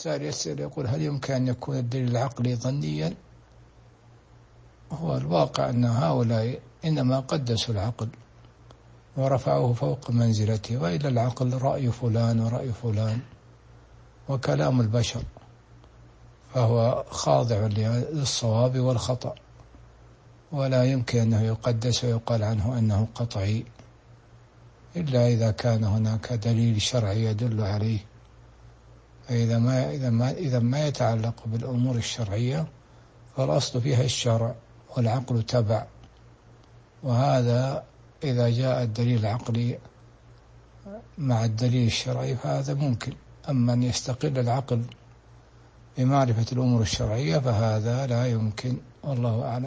السائل يسأل يقول: هل يمكن أن يكون الدليل العقلي ظنيا؟ هو الواقع أن هؤلاء إنما قدسوا العقل ورفعوه فوق منزلته، وإلى العقل رأي فلان ورأي فلان وكلام البشر، فهو خاضع للصواب والخطأ، ولا يمكن أنه يقدس ويقال عنه أنه قطعي إلا إذا كان هناك دليل شرعي يدل عليه. إذا ما يتعلق بالأمور الشرعية فالأصل فيها الشرع والعقل تبع، وهذا إذا جاء الدليل العقلي مع الدليل الشرعي فهذا ممكن. أما أن يستقل العقل بمعرفة الأمور الشرعية فهذا لا يمكن، والله أعلم.